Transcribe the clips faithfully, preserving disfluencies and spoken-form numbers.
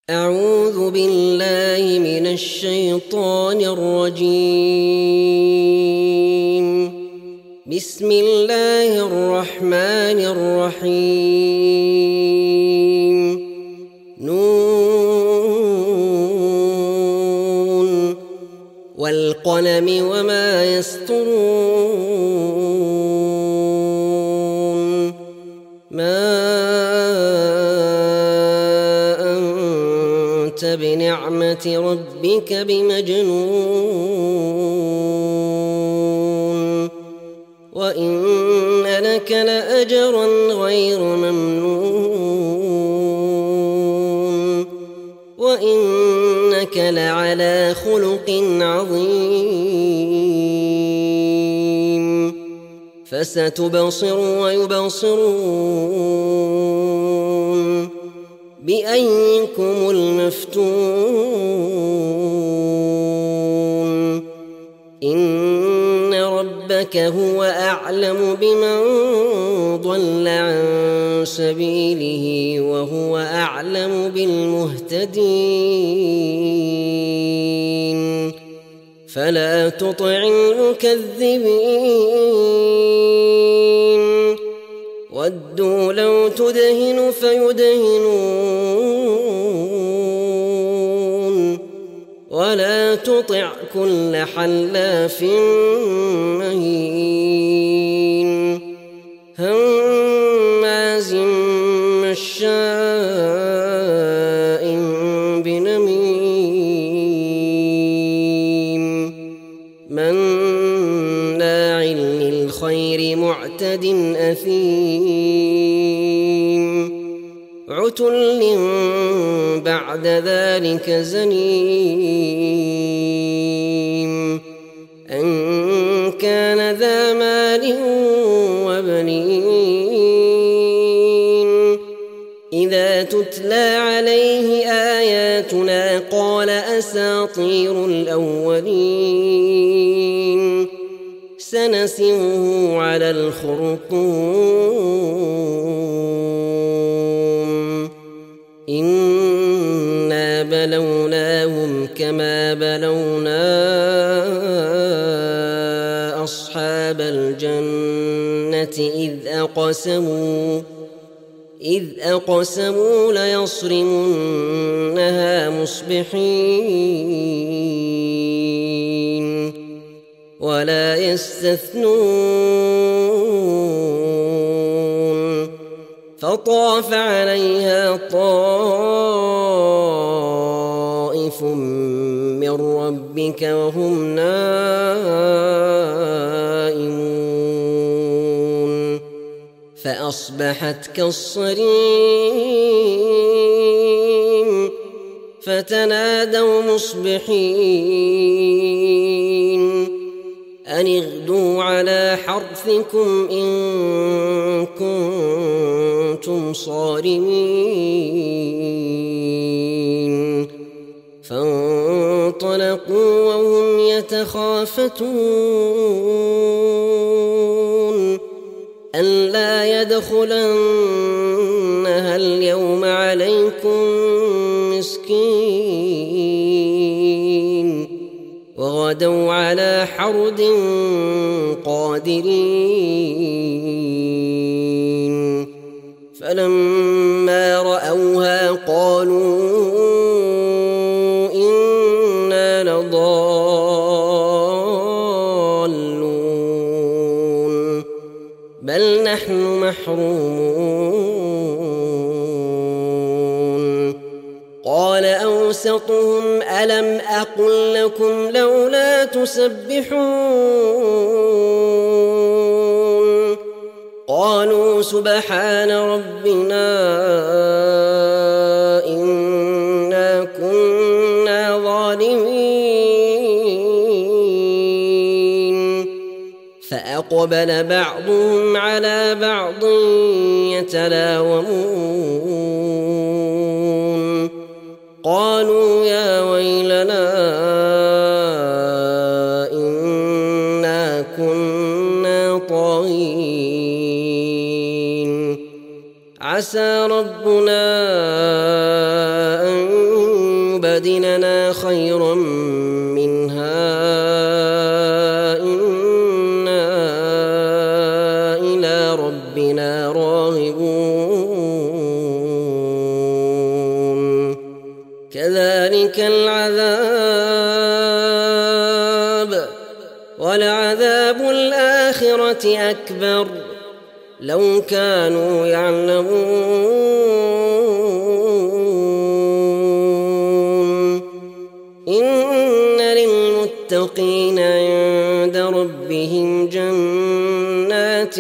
أعوذ بالله من الشيطان الرجيم. بسم الله الرحمن الرحيم. نون والقلم وما يسطرون. ما بنعمة ربك بمجنون وإن لك لأجرا غير ممنون وإنك لعلى خلق عظيم. فستبصر ويبصرون بأيكم المفتون. إن ربك هو أعلم بمن ضل عن سبيله وهو أعلم بالمهتدين. فلا تطع المكذبين ودوا لو تدهن فيدهنون ولا تطع كل حلاف مهين هماز مشاء بنميم مناع للخير معتد أثيم عتل بعد ذلك زنيم أن كان ذا مال وبنين. إذا تتلى عليه آياتنا قال أساطير الأولين سنسمه على الخرطوم. إنا بلوناهم كما بلونا أصحاب الجنة إذ أقسموا إذ أقسموا ليصرمنها مصبحين ولا يستثنون. فطاف عليها طائف من ربك وهم نائمون فأصبحت كالصريم. فتنادوا مصبحين أن اغدوا على حرثكم إن كنتم صارمين. فانطلقوا وهم يتخافتون ألا يدخلنها اليوم عليكم مسكين وغدوا على حرد قادرين. فلما رأوها قالوا إنا لضالون بل نحن محرومون. قال أوسطهم ألم أقل لكم لولا تسبحون. قالوا سبحان ربنا إنا كنا ظالمين. فأقبل بعضهم على بعض يتلاومون قالوا يا ويلنا إنا كنا طاغين عسى ربنا أن عادلنا خيرا منها إنا إلى ربنا راغبون كذلك العذاب ولعذاب الآخرة أكبر لو كانوا يعلمون إن للمتقين عند ربهم جنات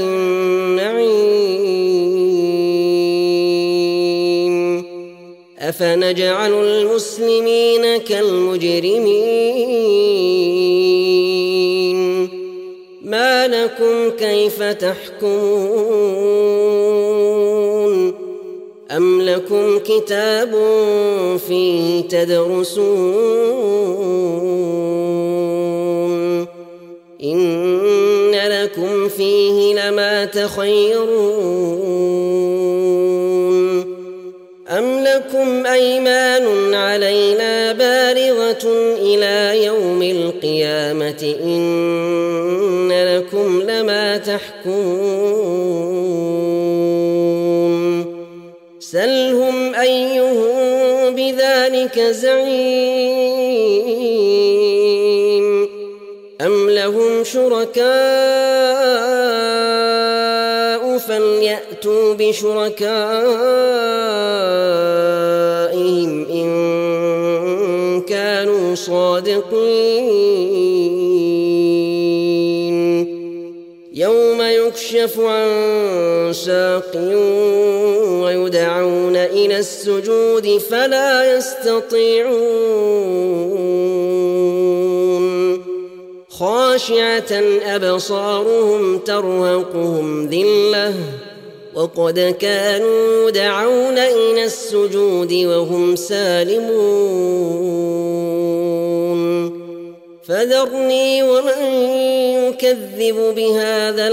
النعيم أفنجعل المسلمين كالمجرمين ما لكم كيف تحكمون أم لكم كتاب فيه تدرسون إن لكم فيه لما تخيرون أم لكم أيمان علينا بالغة إلى يوم القيامة إن لكم لما تحكمون سلهم أيهم بذلك زعيم أم لهم شركاء فليأتوا بشركائهم إن كانوا صادقين يوم يكشف عن ساق ويدعون إلى السجود فلا يستطيعون خاشعة أبصارهم ترهقهم ذلة وقد كانوا يدعون إلى السجود وهم سالمون فذرني ومن يكذب بهذا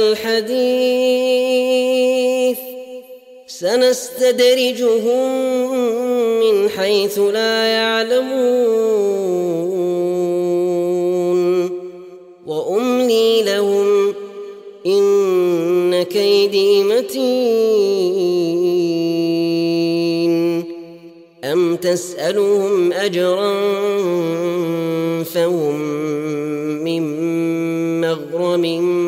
الحديث سنستدرجهم من حيث لا يعلمون وأملي لهم إن كيدي متين أم تسألهم أجرا فهم من مغرم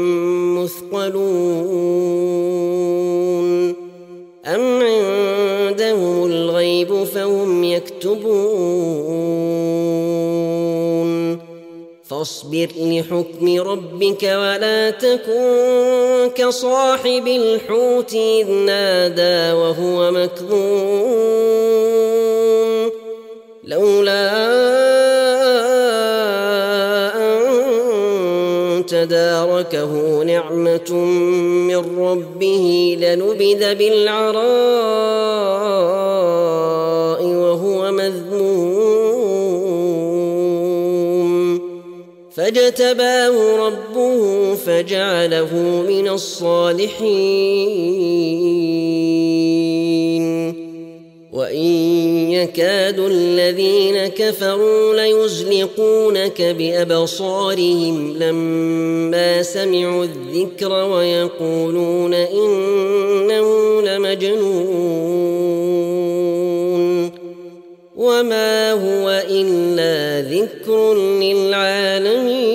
مثقلون أم عندهم الغيب فهم يكتبون فاصبر لحكم ربك ولا تكن كصاحب الحوت إذ نادى وهو مكظوم لولا أن تداركه نعمة من ربه لنبذ بالعراء وهو مذموم فاجتباه ربه فجعله من الصالحين وإن يكاد الذين كفروا ليزلقونك بأبصارهم لما سمعوا الذكر ويقولون إنه لمجنون وما هو إلا ذكر للعالمين